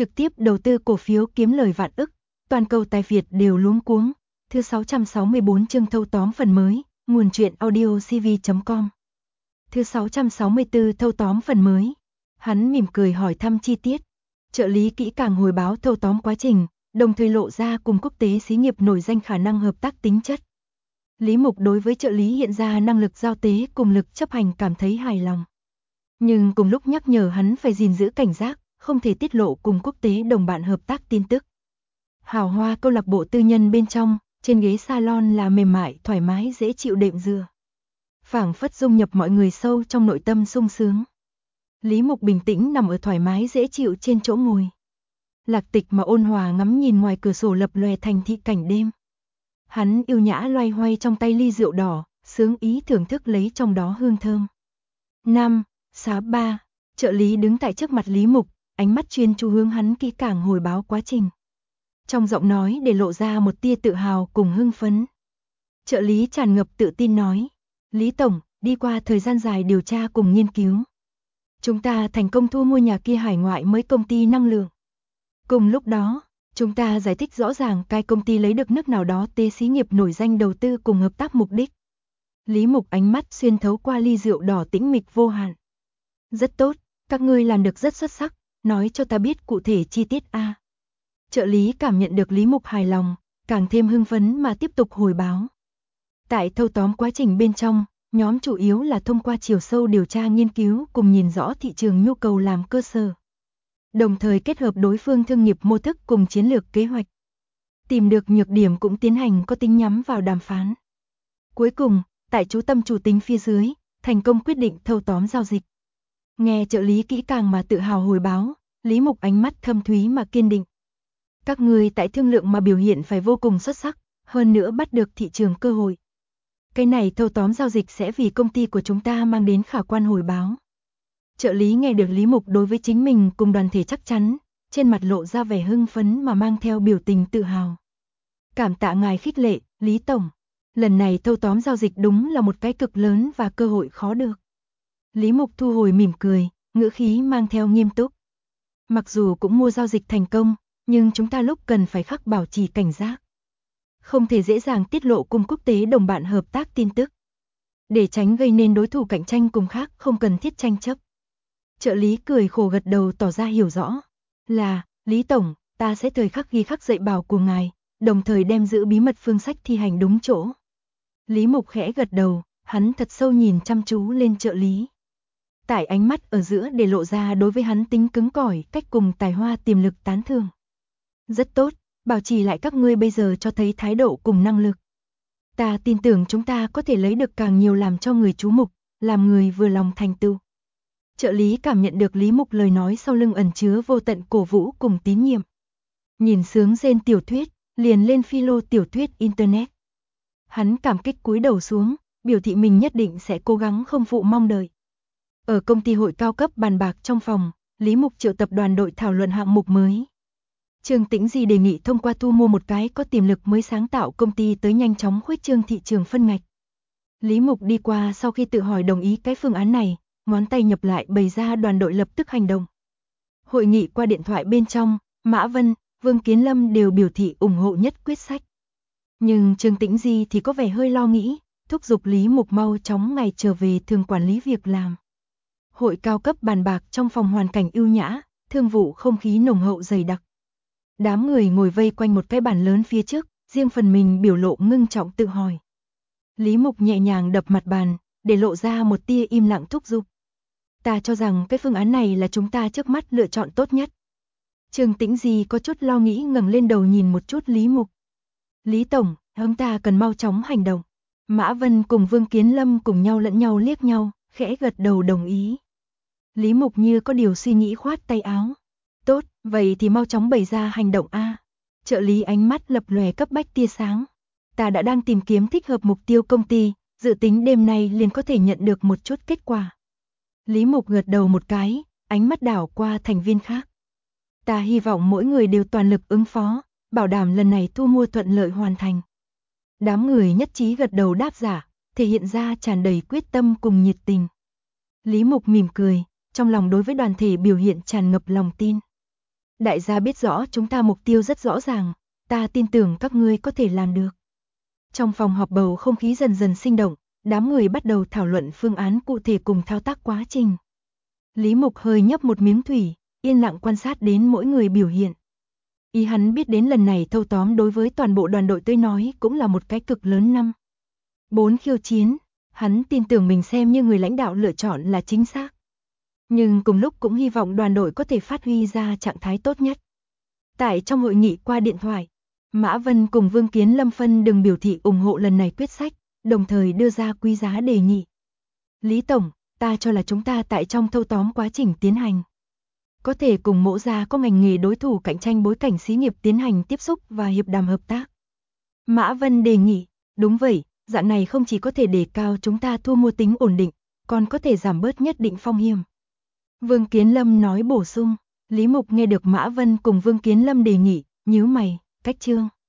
trực tiếp đầu tư cổ phiếu kiếm lời vạn ức, toàn cầu tài Việt đều luống cuống. Thứ 664 chương thâu tóm phần mới, nguồn truyện audio cv.com. Thứ 664 thâu tóm phần mới. Hắn mỉm cười hỏi thăm chi tiết. Trợ lý kỹ càng hồi báo thâu tóm quá trình, đồng thời lộ ra cùng quốc tế xí nghiệp nổi danh khả năng hợp tác tính chất. Lý Mục đối với trợ lý hiện ra năng lực giao tế cùng lực chấp hành cảm thấy hài lòng. Nhưng cùng lúc nhắc nhở hắn phải gìn giữ cảnh giác, không thể tiết lộ cùng quốc tế đồng bạn hợp tác tin tức. Hào hoa câu lạc bộ tư nhân bên trong, trên ghế salon là mềm mại, thoải mái, dễ chịu đệm dựa. Phảng phất dung nhập mọi người sâu trong nội tâm sung sướng. Lý Mục bình tĩnh nằm ở thoải mái dễ chịu trên chỗ ngồi. Lạc Tịch mà ôn hòa ngắm nhìn ngoài cửa sổ lập lòe thành thị cảnh đêm. Hắn yêu nhã loay hoay trong tay ly rượu đỏ, sướng ý thưởng thức lấy trong đó hương thơm. 5, 6, 3, trợ lý đứng tại trước mặt Lý Mục, ánh mắt chuyên chú hướng hắn kỹ càng hồi báo quá trình. Trong giọng nói để lộ ra một tia tự hào cùng hưng phấn. Trợ lý tràn ngập tự tin nói, Lý Tổng, đi qua thời gian dài điều tra cùng nghiên cứu. Chúng ta thành công thu mua nhà kia hải ngoại mới công ty năng lượng. Cùng lúc đó, chúng ta giải thích rõ ràng cái công ty lấy được nước nào đó tế xí nghiệp nổi danh đầu tư cùng hợp tác mục đích. Lý Mục ánh mắt xuyên thấu qua ly rượu đỏ tĩnh mịch vô hạn. Rất tốt, các ngươi làm được rất xuất sắc, nói cho ta biết cụ thể chi tiết a. Trợ lý cảm nhận được Lý Mục hài lòng, càng thêm hưng phấn mà tiếp tục hồi báo. Tại thâu tóm quá trình bên trong, nhóm chủ yếu là thông qua chiều sâu điều tra nghiên cứu cùng nhìn rõ thị trường nhu cầu làm cơ sở. Đồng thời kết hợp đối phương thương nghiệp mô thức cùng chiến lược kế hoạch. Tìm được nhược điểm cũng tiến hành có tính nhắm vào đàm phán. Cuối cùng, tại chú tâm chủ tính phía dưới, thành công quyết định thâu tóm giao dịch. Nghe trợ lý kỹ càng mà tự hào hồi báo, Lý Mục ánh mắt thâm thúy mà kiên định. Các người tại thương lượng mà biểu hiện phải vô cùng xuất sắc, hơn nữa bắt được thị trường cơ hội. Cái này thâu tóm giao dịch sẽ vì công ty của chúng ta mang đến khả quan hồi báo. Trợ lý nghe được Lý Mục đối với chính mình cùng đoàn thể chắc chắn, trên mặt lộ ra vẻ hưng phấn mà mang theo biểu tình tự hào. Cảm tạ ngài khích lệ, Lý Tổng. Lần này thâu tóm giao dịch đúng là một cái cực lớn và cơ hội khó được. Lý Mục thu hồi mỉm cười, ngữ khí mang theo nghiêm túc. Mặc dù cũng mua giao dịch thành công, nhưng chúng ta lúc cần phải khắc bảo trì cảnh giác. Không thể dễ dàng tiết lộ cùng quốc tế đồng bạn hợp tác tin tức. Để tránh gây nên đối thủ cạnh tranh cùng khác không cần thiết tranh chấp. Trợ lý cười khổ gật đầu tỏ ra hiểu rõ. Là, Lý Tổng, ta sẽ thời khắc ghi khắc dạy bảo của ngài, đồng thời đem giữ bí mật phương sách thi hành đúng chỗ. Lý Mục khẽ gật đầu, hắn thật sâu nhìn chăm chú lên trợ lý. Tại ánh mắt ở giữa để lộ ra đối với hắn tính cứng cỏi, cách cùng tài hoa tiềm lực tán thưởng. Rất tốt, bảo trì lại các ngươi bây giờ cho thấy thái độ cùng năng lực. Ta tin tưởng chúng ta có thể lấy được càng nhiều làm cho người chú mục, làm người vừa lòng thành tựu. Trợ lý cảm nhận được Lý Mục lời nói sau lưng ẩn chứa vô tận cổ vũ cùng tín nhiệm. Nhìn sướng rên tiểu thuyết, liền lên philo tiểu thuyết internet. Hắn cảm kích cúi đầu xuống, biểu thị mình nhất định sẽ cố gắng không phụ mong đợi. Ở công ty hội cao cấp bàn bạc trong phòng, Lý Mục triệu tập đoàn đội thảo luận hạng mục mới. Trương Tĩnh Di đề nghị thông qua thu mua một cái có tiềm lực mới sáng tạo công ty tới nhanh chóng khuếch trương thị trường phân ngạch. Lý Mục đi qua sau khi tự hỏi đồng ý cái phương án này, ngón tay nhập lại bày ra đoàn đội lập tức hành động. Hội nghị qua điện thoại bên trong, Mã Vân, Vương Kiến Lâm đều biểu thị ủng hộ nhất quyết sách. Nhưng Trương Tĩnh Di thì có vẻ hơi lo nghĩ, thúc giục Lý Mục mau chóng ngày trở về thường quản lý việc làm. Hội cao cấp bàn bạc trong phòng hoàn cảnh ưu nhã, thương vụ không khí nồng hậu dày đặc. Đám người ngồi vây quanh một cái bàn lớn phía trước, riêng phần mình biểu lộ ngưng trọng tự hỏi. Lý Mục nhẹ nhàng đập mặt bàn, để lộ ra một tia im lặng thúc giục. Ta cho rằng cái phương án này là chúng ta trước mắt lựa chọn tốt nhất. Trương Tĩnh Di có chút lo nghĩ ngẩng lên đầu nhìn một chút Lý Mục. Lý Tổng, chúng ta cần mau chóng hành động. Mã Vân cùng Vương Kiến Lâm cùng nhau lẫn nhau liếc nhau, khẽ gật đầu đồng ý. Lý Mục như có điều suy nghĩ khoát tay áo. Tốt, vậy thì mau chóng bày ra hành động a. Trợ lý ánh mắt lập lòe cấp bách tia sáng. Ta đã đang tìm kiếm thích hợp mục tiêu công ty, dự tính đêm nay liền có thể nhận được một chút kết quả. Lý Mục gật đầu một cái, ánh mắt đảo qua thành viên khác. Ta hy vọng mỗi người đều toàn lực ứng phó, bảo đảm lần này thu mua thuận lợi hoàn thành. Đám người nhất trí gật đầu đáp giả, thể hiện ra tràn đầy quyết tâm cùng nhiệt tình. Lý Mục mỉm cười, trong lòng đối với đoàn thể biểu hiện tràn ngập lòng tin. Đại gia biết rõ chúng ta mục tiêu rất rõ ràng, ta tin tưởng các ngươi có thể làm được. Trong phòng họp bầu không khí dần dần sinh động, đám người bắt đầu thảo luận phương án cụ thể cùng thao tác quá trình. Lý Mục hơi nhấp một miếng thủy, yên lặng quan sát đến mỗi người biểu hiện. Ý hắn biết đến lần này thâu tóm đối với toàn bộ đoàn đội tới nói cũng là một cái cực lớn năm. 4 khiêu chiến, hắn tin tưởng mình xem như người lãnh đạo lựa chọn là chính xác. Nhưng cùng lúc cũng hy vọng đoàn đội có thể phát huy ra trạng thái tốt nhất. Tại trong hội nghị qua điện thoại, Mã Vân cùng Vương Kiến Lâm phân đừng biểu thị ủng hộ lần này quyết sách, đồng thời đưa ra quý giá đề nghị. Lý Tổng, ta cho là chúng ta tại trong thâu tóm quá trình tiến hành. Có thể cùng Mỗ Gia có ngành nghề đối thủ cạnh tranh bối cảnh xí nghiệp tiến hành tiếp xúc và hiệp đàm hợp tác. Mã Vân đề nghị, đúng vậy, dạng này không chỉ có thể đề cao chúng ta thu mua tính ổn định, còn có thể giảm bớt nhất định phong hiểm. Vương Kiến Lâm nói bổ sung, Lý Mục nghe được Mã Vân cùng Vương Kiến Lâm đề nghị, nhíu mày, cách chương.